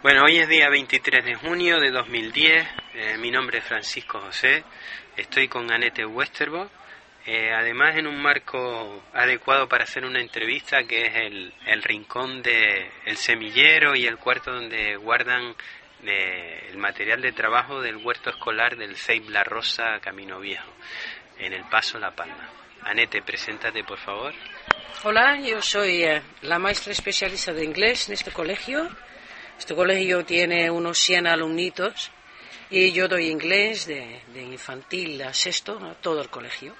Bueno, hoy es día 23 de junio de 2010, mi nombre es Francisco José, estoy con Annette Westerbo, además en un marco adecuado para hacer una entrevista que es el rincón del semillero y el cuarto donde guardan el material de trabajo del huerto escolar del CEIP La Rosa Camino Viejo, en El Paso, La Palma. Annette, preséntate por favor. Hola, yo soy la maestra especialista de inglés en este colegio. Este colegio tiene unos 100 alumnitos y yo doy inglés de infantil a sexto a todo el colegio.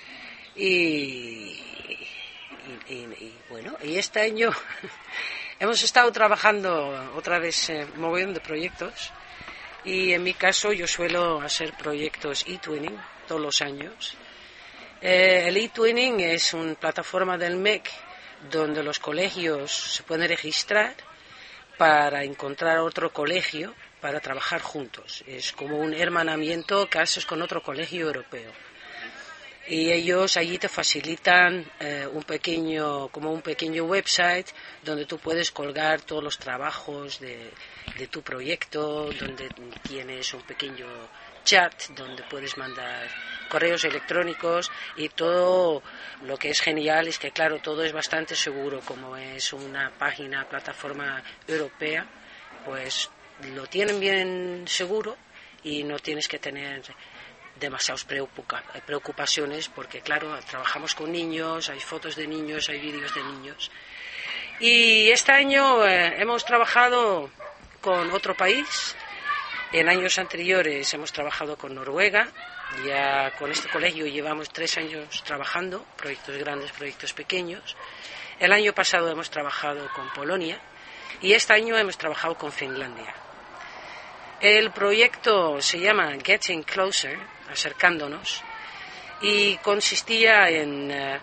Y bueno, y este año hemos estado trabajando otra vez mogollón de proyectos y en mi caso yo suelo hacer proyectos e-twinning todos los años. El e-twinning es una plataforma del MEC donde los colegios se pueden registrar para encontrar otro colegio para trabajar juntos. Es como un hermanamiento que haces con otro colegio europeo. Y ellos allí te facilitan un pequeño website donde tú puedes colgar todos los trabajos de tu proyecto, donde tienes un pequeño chat donde puedes mandar correos electrónicos y todo. Lo que es genial es que claro, todo es bastante seguro, como es una plataforma europea, pues lo tienen bien seguro y no tienes que tener demasiadas preocupaciones porque claro, trabajamos con niños, hay fotos de niños, hay vídeos de niños. Y este año hemos trabajado con otro país. En años anteriores hemos trabajado con Noruega. Ya con este colegio llevamos 3 años trabajando, proyectos grandes, proyectos pequeños. El año pasado hemos trabajado con Polonia y este año hemos trabajado con Finlandia. El proyecto se llama Getting Closer, acercándonos, y consistía en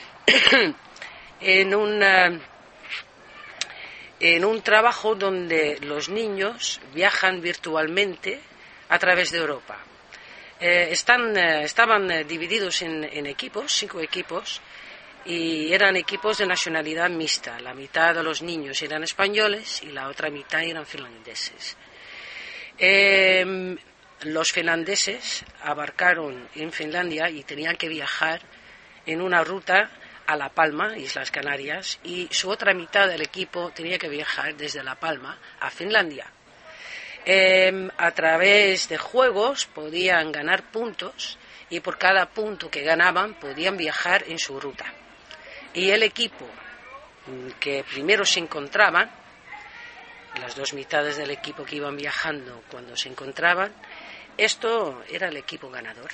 un trabajo donde los niños viajan virtualmente a través de Europa. Estaban divididos en equipos, 5 equipos, y eran equipos de nacionalidad mixta. La mitad de los niños eran españoles y la otra mitad eran finlandeses. Los finlandeses abarcaron en Finlandia y tenían que viajar en una ruta a La Palma, Islas Canarias, y su otra mitad del equipo tenía que viajar desde La Palma a Finlandia. A través de juegos podían ganar puntos y por cada punto que ganaban podían viajar en su ruta. Y el equipo que primero se encontraban, las 2 mitades del equipo que iban viajando cuando se encontraban, esto era el equipo ganador.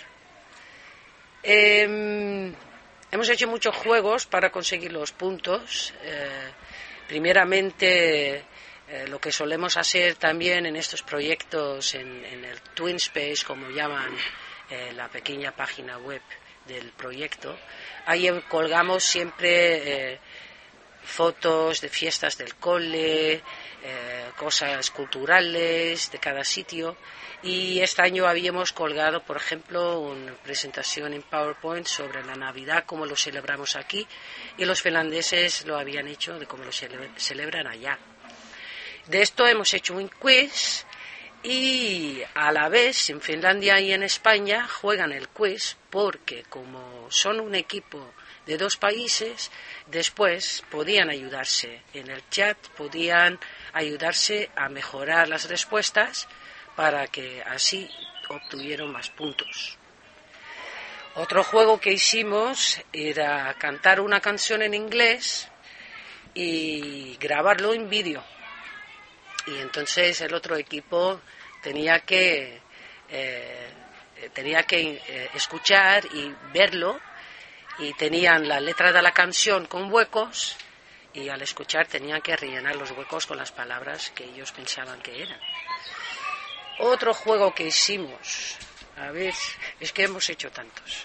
Hemos hecho muchos juegos para conseguir los puntos. Primeramente, lo que solemos hacer también en estos proyectos, en el TwinSpace, como llaman la pequeña página web del proyecto, ahí colgamos siempre fotos de fiestas del cole, cosas culturales de cada sitio. Y este año habíamos colgado, por ejemplo, una presentación en PowerPoint sobre la Navidad, cómo lo celebramos aquí, y los finlandeses lo habían hecho de cómo lo celebran allá. De esto hemos hecho un quiz y a la vez en Finlandia y en España juegan el quiz porque como son un equipo de 2 países, después podían ayudarse en el chat, podían ayudarse a mejorar las respuestas para que así obtuvieran más puntos. Otro juego que hicimos era cantar una canción en inglés y grabarlo en vídeo. Y entonces el otro equipo tenía que escuchar y verlo, y tenían la letra de la canción con huecos y al escuchar tenían que rellenar los huecos con las palabras que ellos pensaban que eran. Otro juego que hicimos, a ver, es que hemos hecho tantos.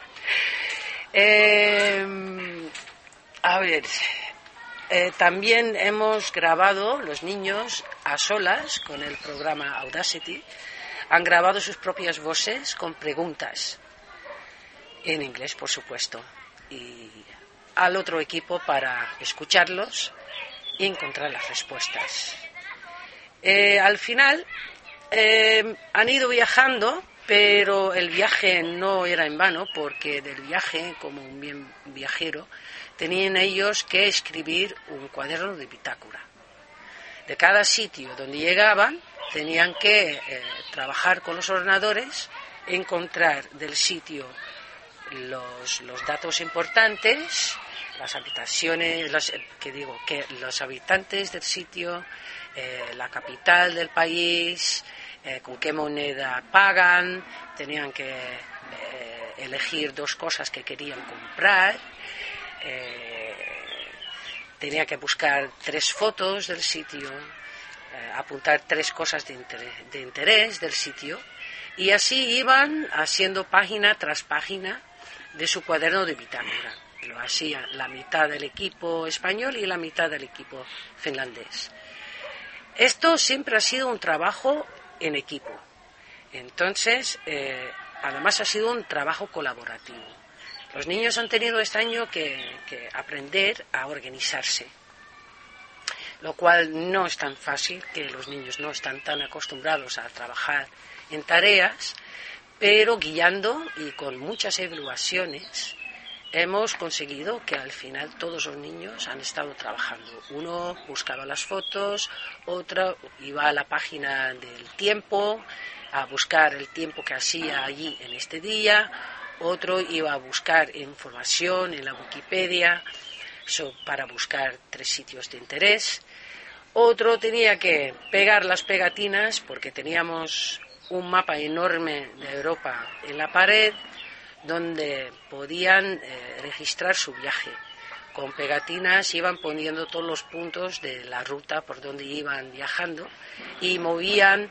También hemos grabado, los niños a solas con el programa Audacity, han grabado sus propias voces con preguntas, en inglés por supuesto, y al otro equipo para escucharlos y encontrar las respuestas. Al final han ido viajando, pero el viaje no era en vano, porque del viaje, como un bien viajero, tenían ellos que escribir un cuaderno de bitácora. De cada sitio donde llegaban, tenían que trabajar con los ordenadores, encontrar del sitio los datos importantes, las habitaciones, los habitantes del sitio, la capital del país, con qué moneda pagan, tenían que elegir 2 cosas que querían comprar, tenía que buscar 3 fotos del sitio, apuntar 3 cosas de interés del sitio, y así iban haciendo página tras página de su cuaderno de bitácora. Lo hacía la mitad del equipo español y la mitad del equipo finlandés. Esto siempre ha sido un trabajo en equipo. Entonces, además ha sido un trabajo colaborativo. Los niños han tenido este año que aprender a organizarse, lo cual no es tan fácil, que los niños no están tan acostumbrados a trabajar en tareas, pero guiando y con muchas evaluaciones hemos conseguido que al final todos los niños han estado trabajando. Uno buscaba las fotos, otro iba a la página del tiempo a buscar el tiempo que hacía allí en este día, otro iba a buscar información en la Wikipedia para buscar 3 sitios de interés, otro tenía que pegar las pegatinas porque teníamos un mapa enorme de Europa en la pared donde podían registrar su viaje. Con pegatinas iban poniendo todos los puntos de la ruta por donde iban viajando y movían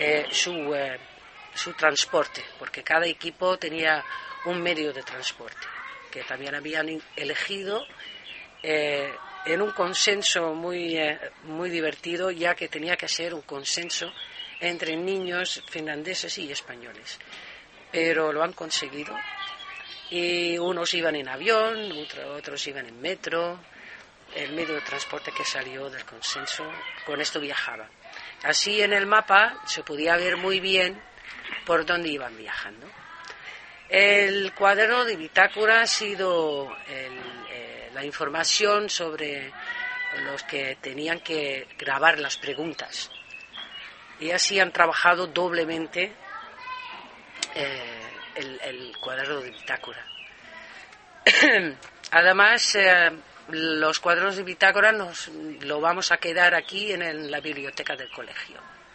su transporte, porque cada equipo tenía un medio de transporte que también habían elegido en un consenso muy divertido, ya que tenía que ser un consenso entre niños finlandeses y españoles, pero lo han conseguido. Y unos iban en avión, otros iban en metro, el medio de transporte que salió del consenso, con esto viajaba. Así en el mapa se podía ver muy bien por dónde iban viajando. El cuaderno de bitácora ha sido la información sobre los que tenían que grabar las preguntas. Y así han trabajado doblemente el cuaderno de bitácora. Además, los cuadernos de bitácora lo vamos a quedar aquí en la biblioteca del colegio.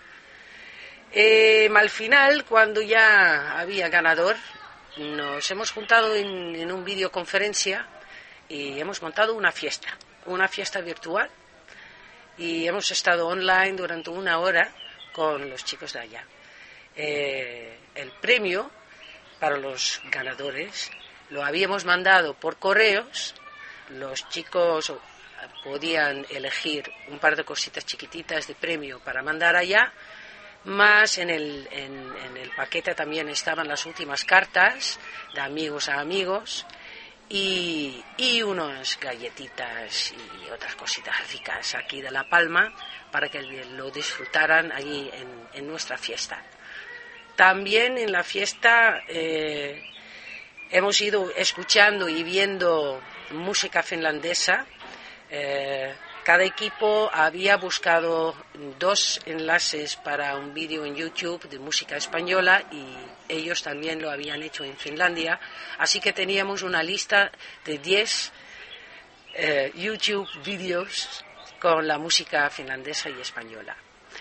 Al final, cuando ya había ganador, nos hemos juntado en una videoconferencia y hemos montado una fiesta virtual, y hemos estado online durante 1 hora con los chicos de allá. El premio para los ganadores lo habíamos mandado por correos. Los chicos podían elegir un par de cositas chiquititas de premio para mandar allá, más en el paquete también estaban las últimas cartas de amigos a amigos y unas galletitas y otras cositas ricas aquí de La Palma para que lo disfrutaran allí en nuestra fiesta. También en la fiesta hemos ido escuchando y viendo música finlandesa. Cada equipo había buscado 2 enlaces para un vídeo en YouTube de música española y ellos también lo habían hecho en Finlandia. Así que teníamos una lista de 10 YouTube vídeos con la música finlandesa y española.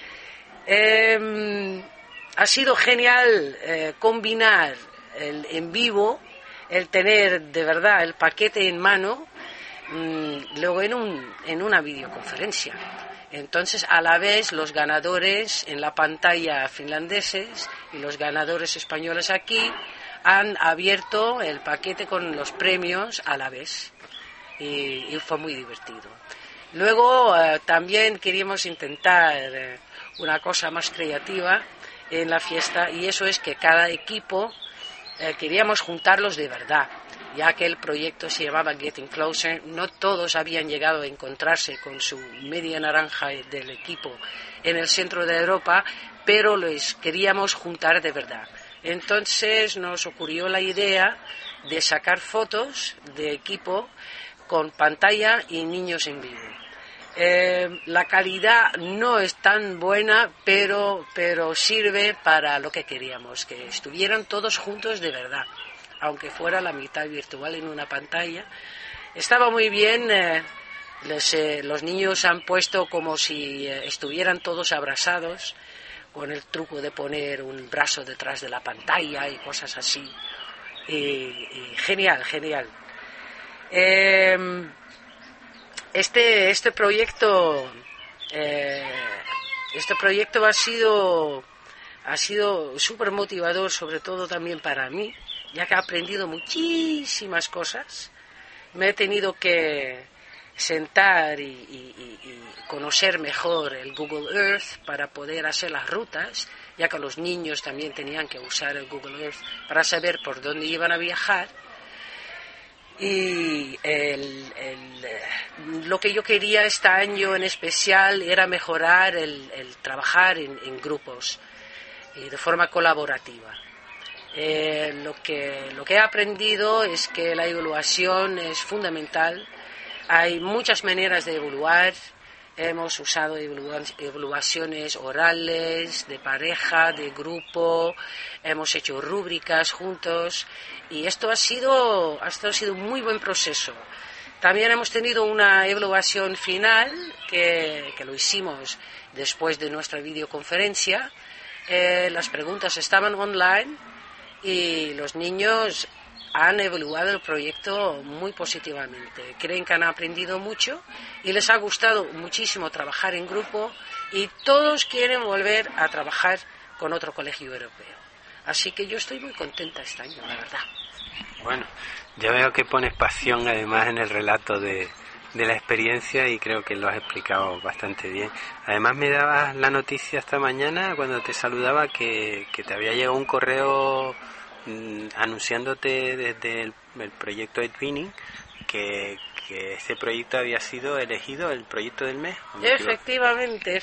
Ha sido genial combinar en vivo, el tener de verdad el paquete en mano, luego en una videoconferencia. Entonces, a la vez, los ganadores en la pantalla finlandeses y los ganadores españoles aquí han abierto el paquete con los premios a la vez. Y fue muy divertido. Luego, también queríamos intentar una cosa más creativa en la fiesta, y eso es que cada equipo queríamos juntarlos de verdad, ya que el proyecto se llamaba Getting Closer. No todos habían llegado a encontrarse con su media naranja del equipo en el centro de Europa, pero les queríamos juntar de verdad. Entonces nos ocurrió la idea de sacar fotos de equipo con pantalla y niños en vivo. La calidad no es tan buena, pero sirve para lo que queríamos, que estuvieran todos juntos de verdad, aunque fuera la mitad virtual en una pantalla. Estaba muy bien, los niños han puesto como si estuvieran todos abrazados, con el truco de poner un brazo detrás de la pantalla y cosas así. Y genial, genial. Este proyecto ha sido súper motivador, sobre todo también para mí, ya que he aprendido muchísimas cosas. Me he tenido que sentar y conocer mejor el Google Earth para poder hacer las rutas, ya que los niños también tenían que usar el Google Earth para saber por dónde iban a viajar. Y lo que yo quería este año en especial era mejorar el trabajar en grupos y de forma colaborativa. Lo que he aprendido es que la evaluación es fundamental. Hay muchas maneras de evaluar. Hemos usado evaluaciones orales, de pareja, de grupo, hemos hecho rúbricas juntos y esto ha sido un muy buen proceso. También hemos tenido una evaluación final que lo hicimos después de nuestra videoconferencia. Las preguntas estaban online y los niños han evaluado el proyecto muy positivamente. Creen que han aprendido mucho y les ha gustado muchísimo trabajar en grupo y todos quieren volver a trabajar con otro colegio europeo. Así que yo estoy muy contenta este año, la verdad. Bueno, ya veo que pones pasión además en el relato de la experiencia y creo que lo has explicado bastante bien. Además me dabas la noticia esta mañana cuando te saludaba que te había llegado un correo anunciándote desde el proyecto eTwinning que este proyecto había sido elegido el proyecto del mes. Efectivamente.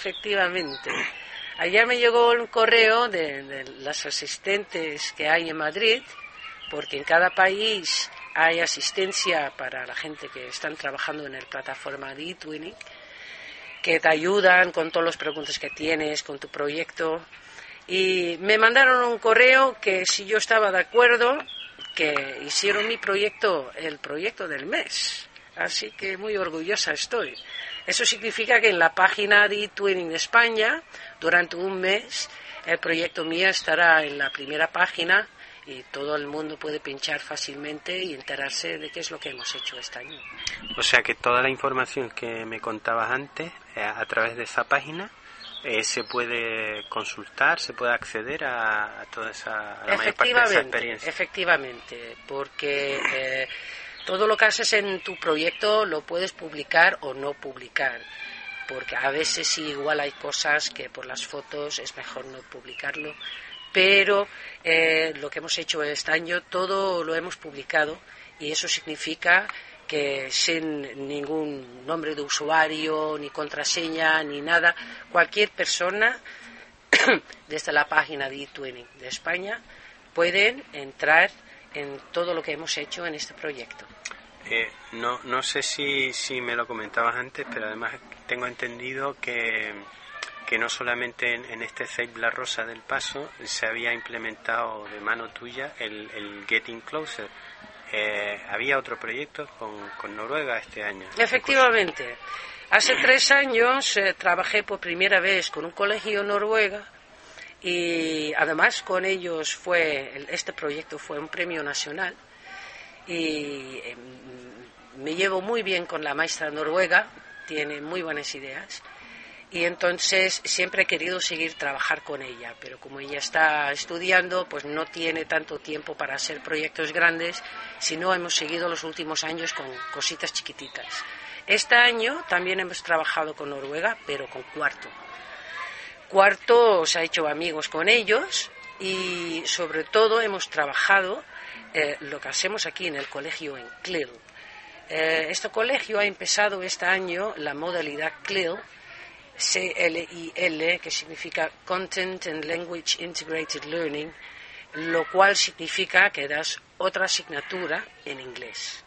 Ayer me llegó un correo de las asistentes que hay en Madrid, porque en cada país hay asistencia para la gente que están trabajando en la plataforma de eTwinning, que te ayudan con todas las preguntas que tienes, con tu proyecto. Y me mandaron un correo que si yo estaba de acuerdo, que hicieron mi proyecto el proyecto del mes. Así que muy orgullosa estoy. Eso significa que en la página de eTwinning de España, durante un mes, el proyecto mío estará en la primera página y todo el mundo puede pinchar fácilmente y enterarse de qué es lo que hemos hecho este año. O sea que toda la información que me contabas antes, a través de esa página, se puede consultar, se puede acceder a toda a la mayor parte de esa experiencia. Efectivamente, porque todo lo que haces en tu proyecto lo puedes publicar o no publicar, porque a veces sí, igual hay cosas que por las fotos es mejor no publicarlo, pero lo que hemos hecho este año todo lo hemos publicado y eso significa que sin ningún nombre de usuario, ni contraseña, ni nada, cualquier persona desde la página de eTwinning de España pueden entrar en todo lo que hemos hecho en este proyecto. No sé si me lo comentabas antes, pero además tengo entendido que no solamente en este Save la Rosa del Paso se había implementado de mano tuya el Getting Closer. Había otro proyecto con Noruega este año. Efectivamente. Hace 3 años trabajé por primera vez con un colegio noruega y además con ellos este proyecto fue un premio nacional y me llevo muy bien con la maestra noruega, tiene muy buenas ideas. Y entonces siempre he querido seguir trabajar con ella, pero como ella está estudiando, pues no tiene tanto tiempo para hacer proyectos grandes, sino hemos seguido los últimos años con cositas chiquititas. Este año también hemos trabajado con Noruega, pero con Cuarto. Cuarto se ha hecho amigos con ellos y sobre todo hemos trabajado lo que hacemos aquí en el colegio en CLIL. Este colegio ha empezado este año la modalidad CLIL, CLIL, que significa Content and Language Integrated Learning, lo cual significa que das otra asignatura en inglés.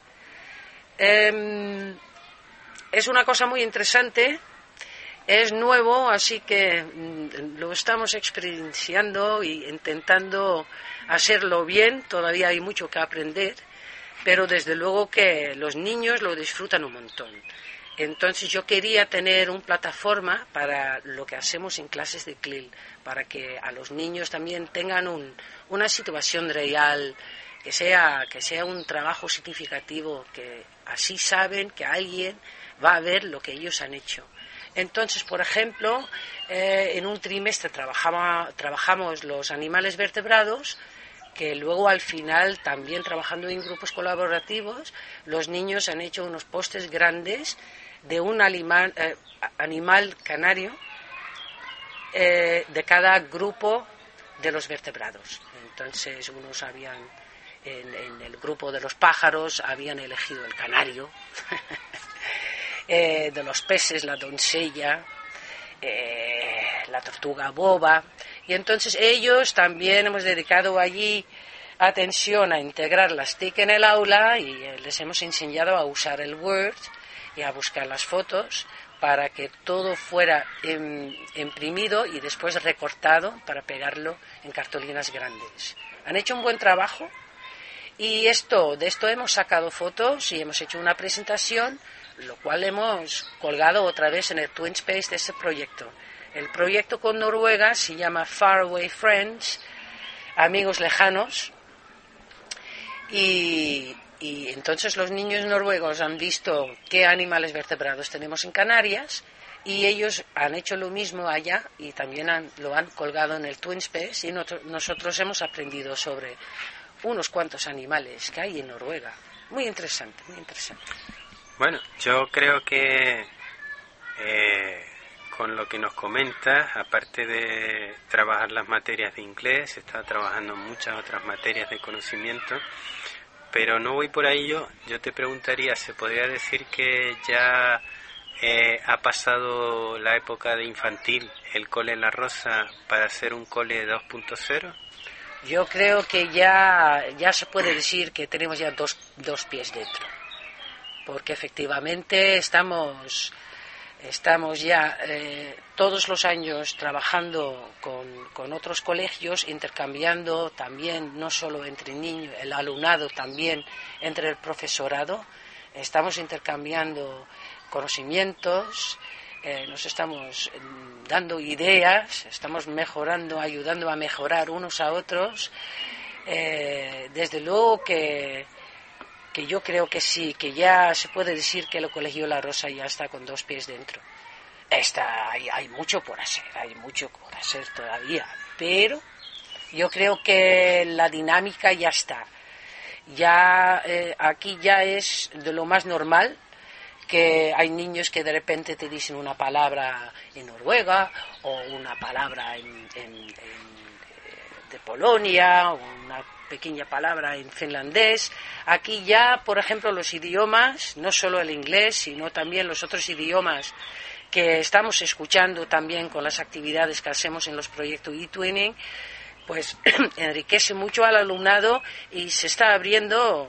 Es una cosa muy interesante, es nuevo, así que lo estamos experienciando y intentando hacerlo bien. Todavía hay mucho que aprender, pero desde luego que los niños lo disfrutan un montón. Entonces yo quería tener una plataforma para lo que hacemos en clases de CLIL, para que a los niños también tengan una situación real, que sea un trabajo significativo, que así saben que alguien va a ver lo que ellos han hecho. Entonces, por ejemplo, en un trimestre trabajamos los animales vertebrados, que luego al final, también trabajando en grupos colaborativos, los niños han hecho unos pósters grandes de un animal canario de cada grupo de los vertebrados. Entonces, unos habían, en el grupo de los pájaros, habían elegido el canario, de los peces, la doncella, la tortuga boba. Y entonces ellos también hemos dedicado allí atención a integrar las TIC en el aula y les hemos enseñado a usar el Word y a buscar las fotos para que todo fuera imprimido y después recortado para pegarlo en cartolinas grandes. Han hecho un buen trabajo y de esto hemos sacado fotos y hemos hecho una presentación, lo cual hemos colgado otra vez en el TwinSpace de este proyecto. El proyecto con Noruega se llama Faraway Friends, amigos lejanos, y entonces los niños noruegos han visto qué animales vertebrados tenemos en Canarias y ellos han hecho lo mismo allá y también lo han colgado en el TwinSpace y nosotros hemos aprendido sobre unos cuantos animales que hay en Noruega. Muy interesante, muy interesante. Bueno, yo creo que con lo que nos comentas, aparte de trabajar las materias de inglés, está trabajando en muchas otras materias de conocimiento, pero no voy por ahí yo te preguntaría, ¿se podría decir que ya ha pasado la época de infantil, el cole La Rosa, para ser un cole 2.0? Yo creo que ya se puede decir que tenemos ya dos pies dentro, porque efectivamente estamos ya todos los años trabajando con otros colegios, intercambiando también, no solo entre niños, el alumnado, también entre el profesorado. Estamos intercambiando conocimientos, nos estamos dando ideas, estamos mejorando, ayudando a mejorar unos a otros. Desde luego que yo creo que sí, que ya se puede decir que el Colegio La Rosa ya está con dos pies dentro. Hay mucho por hacer todavía, pero yo creo que la dinámica ya está. Ya aquí ya es de lo más normal que hay niños que de repente te dicen una palabra en Noruega o una palabra de Polonia o una pequeña palabra en finlandés. Aquí ya, por ejemplo, los idiomas, no solo el inglés, sino también los otros idiomas que estamos escuchando también con las actividades que hacemos en los proyectos eTwinning, pues enriquece mucho al alumnado y se está abriendo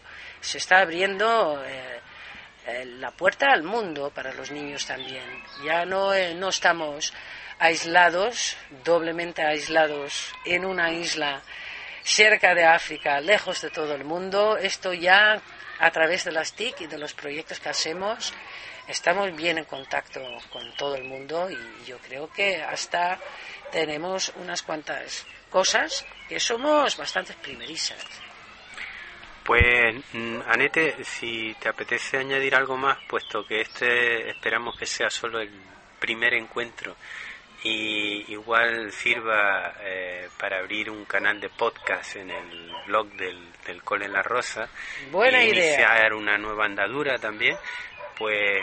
la puerta al mundo para los niños también. Ya no estamos aislados, doblemente aislados en una isla cerca de África, lejos de todo el mundo. Esto ya, a través de las TIC y de los proyectos que hacemos, estamos bien en contacto con todo el mundo y yo creo que hasta tenemos unas cuantas cosas que somos bastante primerizas. Pues, Anete, si te apetece añadir algo más, puesto que esperamos que sea solo el primer encuentro y igual sirva para abrir un canal de podcast en el blog del Cole La Rosa. Buena y idea. Iniciar una nueva andadura también, pues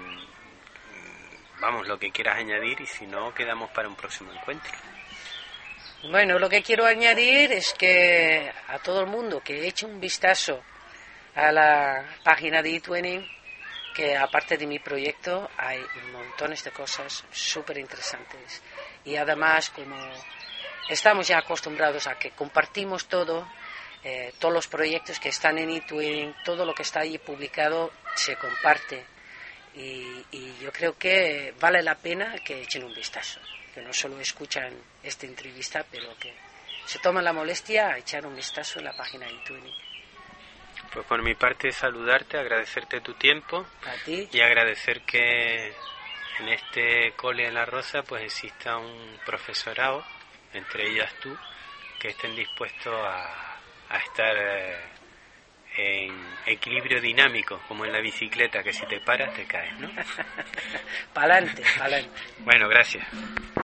vamos, lo que quieras añadir, y si no, quedamos para un próximo encuentro. Bueno, lo que quiero añadir es que a todo el mundo que eche un vistazo a la página de eTwinning, que aparte de mi proyecto proyecto hay montones de cosas súper interesantes. Y además, como estamos ya acostumbrados a que compartimos todo, todos los proyectos que están en eTwinning, todo lo que está allí publicado se comparte. Y yo creo que vale la pena que echen un vistazo, que no solo escuchan esta entrevista, pero que se toman la molestia a echar un vistazo en la página de eTwinning. Pues por mi parte saludarte, agradecerte tu tiempo A ti. y agradecer que en este cole de La Rosa pues exista un profesorado, entre ellas tú, que estén dispuestos a estar en equilibrio dinámico, como en la bicicleta, que si te paras te caes, ¿no? Pa'lante, pa'lante. Bueno, gracias.